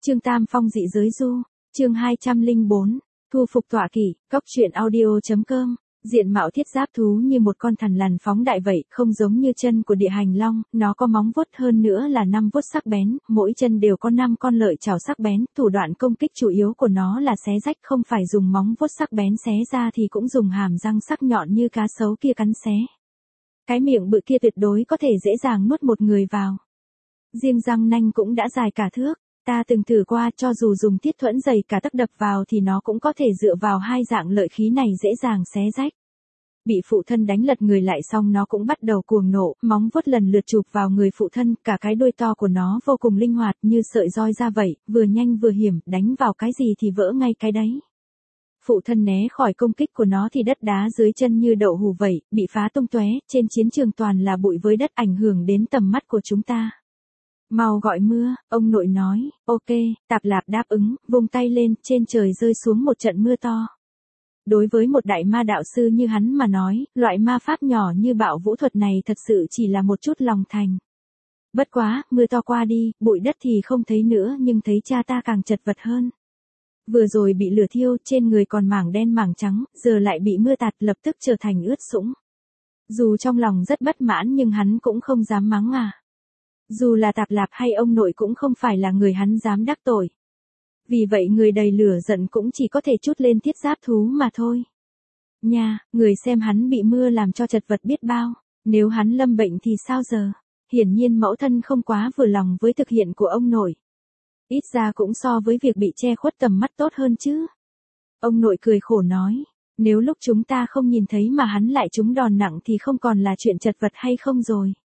Chương Tam Phong dị giới du, chương 204, thu phục tọa kỵ, cóc truyện audio.com. Diện mạo thiết giáp thú như một con thằn lằn phóng đại vậy, không giống như chân của địa hành long, nó có móng vuốt hơn nữa là 5 vuốt sắc bén, mỗi chân đều có 5 con lợi chảo sắc bén, thủ đoạn công kích chủ yếu của nó là xé rách, không phải dùng móng vuốt sắc bén xé ra thì cũng dùng hàm răng sắc nhọn như cá sấu kia cắn xé. Cái miệng bự kia tuyệt đối có thể dễ dàng nuốt một người vào. Riêng răng nanh cũng đã dài cả thước. Ta từng thử qua, cho dù dùng thiết thuẫn dày cả tấc đập vào thì nó cũng có thể dựa vào hai dạng lợi khí này dễ dàng xé rách. Bị phụ thân đánh lật người lại xong nó cũng bắt đầu cuồng nộ, móng vuốt lần lượt chụp vào người phụ thân, cả cái đuôi to của nó vô cùng linh hoạt như sợi roi ra vậy, vừa nhanh vừa hiểm, đánh vào cái gì thì vỡ ngay cái đấy. Phụ thân né khỏi công kích của nó thì đất đá dưới chân như đậu hũ vậy, bị phá tung tóe, trên chiến trường toàn là bụi với đất ảnh hưởng đến tầm mắt của chúng ta. Mau gọi mưa, ông nội nói. Ok, Tạp Lạp đáp ứng, vung tay lên, trên trời rơi xuống một trận mưa to. Đối với một đại ma đạo sư như hắn mà nói, loại ma pháp nhỏ như bạo vũ thuật này thật sự chỉ là một chút lòng thành. Bất quá, mưa to qua đi, bụi đất thì không thấy nữa nhưng thấy cha ta càng chật vật hơn. Vừa rồi bị lửa thiêu, trên người còn mảng đen mảng trắng, giờ lại bị mưa tạt lập tức trở thành ướt sũng. Dù trong lòng rất bất mãn nhưng hắn cũng không dám mắng à. Dù là Tạp Lạp hay ông nội cũng không phải là người hắn dám đắc tội. Vì vậy người đầy lửa giận cũng chỉ có thể trút lên thiết giáp thú mà thôi. Nha, người xem hắn bị mưa làm cho chật vật biết bao, nếu hắn lâm bệnh thì sao giờ? Hiển nhiên mẫu thân không quá vừa lòng với thực hiện của ông nội. Ít ra cũng so với việc bị che khuất tầm mắt tốt hơn chứ. Ông nội cười khổ nói, nếu lúc chúng ta không nhìn thấy mà hắn lại trúng đòn nặng thì không còn là chuyện chật vật hay không rồi.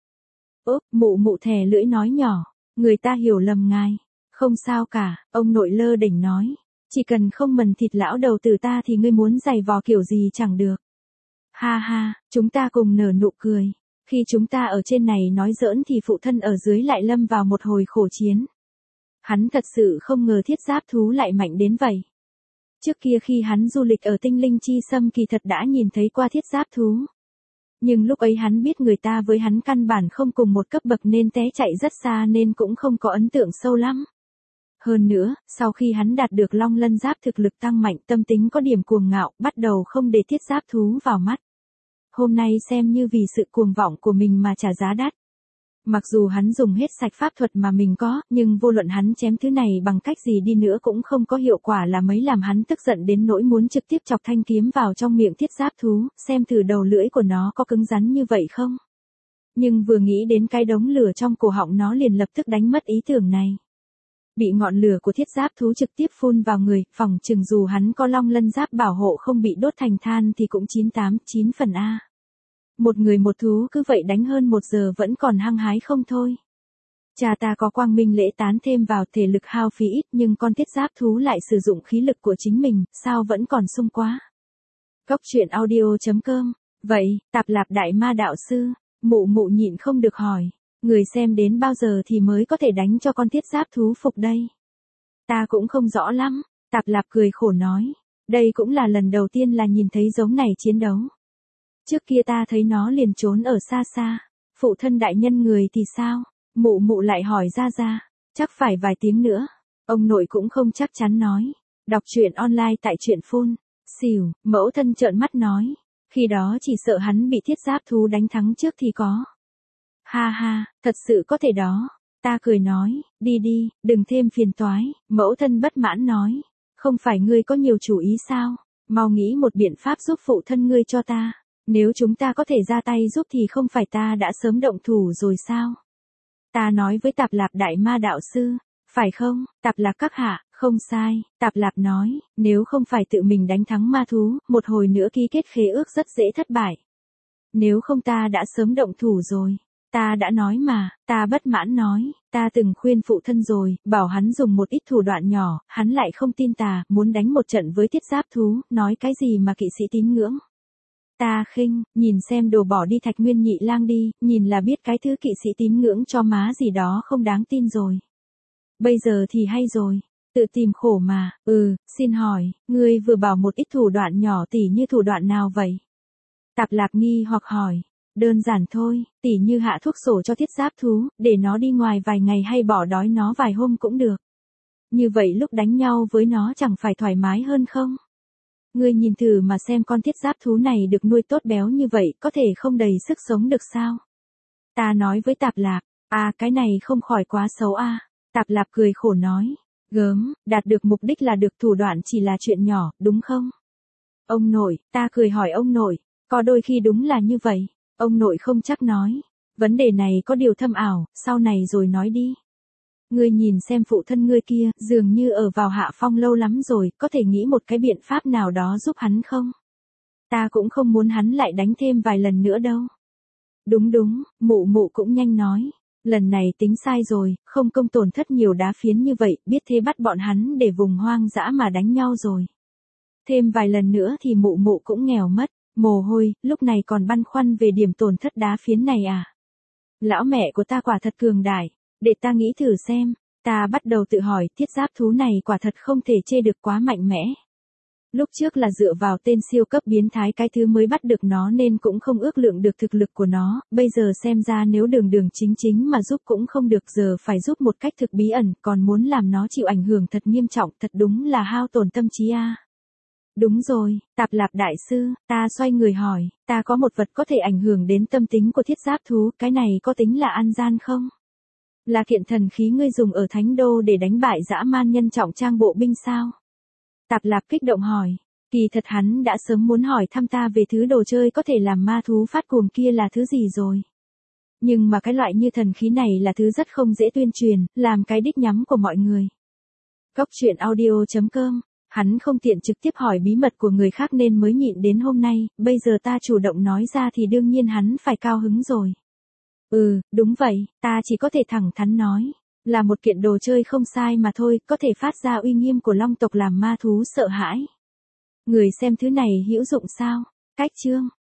Mụ mụ thè lưỡi nói nhỏ, người ta hiểu lầm ngài. Không sao cả, ông nội lơ đỉnh nói. Chỉ cần không mần thịt lão đầu từ ta thì ngươi muốn giày vò kiểu gì chẳng được. Ha ha, chúng ta cùng nở nụ cười. Khi chúng ta ở trên này nói giỡn thì phụ thân ở dưới lại lâm vào một hồi khổ chiến. Hắn thật sự không ngờ thiết giáp thú lại mạnh đến vậy. Trước kia khi hắn du lịch ở Tinh Linh Chi Sâm kỳ thật đã nhìn thấy qua thiết giáp thú. Nhưng lúc ấy hắn biết người ta với hắn căn bản không cùng một cấp bậc nên té chạy rất xa nên cũng không có ấn tượng sâu lắm. Hơn nữa, sau khi hắn đạt được Long Lân Giáp thực lực tăng mạnh, tâm tính có điểm cuồng ngạo, bắt đầu không để thiết giáp thú vào mắt. Hôm nay xem như vì sự cuồng vọng của mình mà trả giá đắt. Mặc dù hắn dùng hết sạch pháp thuật mà mình có, nhưng vô luận hắn chém thứ này bằng cách gì đi nữa cũng không có hiệu quả là mấy, làm hắn tức giận đến nỗi muốn trực tiếp chọc thanh kiếm vào trong miệng thiết giáp thú, xem thử đầu lưỡi của nó có cứng rắn như vậy không. Nhưng vừa nghĩ đến cái đống lửa trong cổ họng nó liền lập tức đánh mất ý tưởng này. Bị ngọn lửa của thiết giáp thú trực tiếp phun vào người, phỏng chừng dù hắn có Long Lân Giáp bảo hộ không bị đốt thành than thì cũng 989 phần A. Một người một thú cứ vậy đánh hơn 1 giờ vẫn còn hăng hái không thôi. Cha ta có quang minh lễ tán thêm vào, thể lực hao phí ít nhưng con thiết giáp thú lại sử dụng khí lực của chính mình, sao vẫn còn sung quá. Cóc truyện audio.com. Vậy, Tạp Lạp đại ma đạo sư, mụ mụ nhịn không được hỏi, người xem đến bao giờ thì mới có thể đánh cho con thiết giáp thú phục đây? Ta cũng không rõ lắm, Tạp Lạp cười khổ nói, đây cũng là lần đầu tiên là nhìn thấy giống này chiến đấu. Trước kia ta thấy nó liền trốn ở xa xa. Phụ thân đại nhân người thì sao? Mụ mụ lại hỏi ra. Chắc phải vài tiếng nữa. Ông nội cũng không chắc chắn nói. Đọc truyện online tại truyện phun. Xỉu, mẫu thân trợn mắt nói. Khi đó chỉ sợ hắn bị thiết giáp thú đánh thắng trước thì có. Ha ha, thật sự có thể đó. Ta cười nói, đi, đừng thêm phiền toái. Mẫu thân bất mãn nói. Không phải ngươi có nhiều chủ ý sao? Mau nghĩ một biện pháp giúp phụ thân ngươi cho ta. Nếu chúng ta có thể ra tay giúp thì không phải ta đã sớm động thủ rồi sao? Ta nói với Tạp Lạp đại ma đạo sư, phải không? Tạp Lạp các hạ, không sai, Tạp Lạp nói, nếu không phải tự mình đánh thắng ma thú, một hồi nữa ký kết khế ước rất dễ thất bại. Nếu không ta đã sớm động thủ rồi. Ta đã nói mà, ta bất mãn nói, ta từng khuyên phụ thân rồi, bảo hắn dùng một ít thủ đoạn nhỏ, hắn lại không tin ta, muốn đánh một trận với thiết giáp thú, nói cái gì mà kỵ sĩ tín ngưỡng. Ta khinh, nhìn xem đồ bỏ đi Thạch Nguyên Nhị Lang đi, nhìn là biết cái thứ kỵ sĩ tín ngưỡng cho má gì đó không đáng tin rồi. Bây giờ thì hay rồi, tự tìm khổ mà, xin hỏi, ngươi vừa bảo một ít thủ đoạn nhỏ tỉ như thủ đoạn nào vậy? Tạp Lạp nghi hoặc hỏi, đơn giản thôi, tỉ như hạ thuốc sổ cho thiết giáp thú, để nó đi ngoài vài ngày hay bỏ đói nó vài hôm cũng được. Như vậy lúc đánh nhau với nó chẳng phải thoải mái hơn không? Ngươi nhìn thử mà xem con thiết giáp thú này được nuôi tốt béo như vậy có thể không đầy sức sống được sao? Ta nói với Tạp Lạp, cái này không khỏi quá xấu a. Tạp Lạp cười khổ nói, gớm, đạt được mục đích là được, thủ đoạn chỉ là chuyện nhỏ, đúng không? Ông nội, ta cười hỏi ông nội, có đôi khi đúng là như vậy. Ông nội không chắc nói, vấn đề này có điều thâm ảo, sau này rồi nói đi. Ngươi nhìn xem phụ thân ngươi kia, dường như ở vào hạ phong lâu lắm rồi, có thể nghĩ một cái biện pháp nào đó giúp hắn không? Ta cũng không muốn hắn lại đánh thêm vài lần nữa đâu. Đúng đúng, mụ mụ cũng nhanh nói. Lần này tính sai rồi, không công tổn thất nhiều đá phiến như vậy, biết thế bắt bọn hắn để vùng hoang dã mà đánh nhau rồi. Thêm vài lần nữa thì mụ mụ cũng nghèo mất, mồ hôi, lúc này còn băn khoăn về điểm tổn thất đá phiến này à? Lão mẹ của ta quả thật cường đại, để ta nghĩ thử xem, ta bắt đầu tự hỏi thiết giáp thú này quả thật không thể chê được quá mạnh mẽ. Lúc trước là dựa vào tên siêu cấp biến thái cái thứ mới bắt được nó nên cũng không ước lượng được thực lực của nó, bây giờ xem ra nếu đường đường chính chính mà giúp cũng không được, giờ phải giúp một cách thực bí ẩn, còn muốn làm nó chịu ảnh hưởng thật nghiêm trọng, thật đúng là hao tổn tâm trí a. Đúng rồi, Tạp Lạp đại sư, ta xoay người hỏi, ta có một vật có thể ảnh hưởng đến tâm tính của thiết giáp thú, cái này có tính là ăn gian không? Là kiện thần khí ngươi dùng ở Thánh Đô để đánh bại dã man nhân trọng trang bộ binh sao? Tạp Lạp kích động hỏi, kỳ thật hắn đã sớm muốn hỏi thăm ta về thứ đồ chơi có thể làm ma thú phát cuồng kia là thứ gì rồi. Nhưng mà cái loại như thần khí này là thứ rất không dễ tuyên truyền, làm cái đích nhắm của mọi người. Cốc truyện audio.com. Hắn không tiện trực tiếp hỏi bí mật của người khác nên mới nhịn đến hôm nay, bây giờ ta chủ động nói ra thì đương nhiên hắn phải cao hứng rồi. Đúng vậy, ta chỉ có thể thẳng thắn nói, là một kiện đồ chơi không sai mà thôi, có thể phát ra uy nghiêm của long tộc làm ma thú sợ hãi. Người xem thứ này hữu dụng sao? Cách chương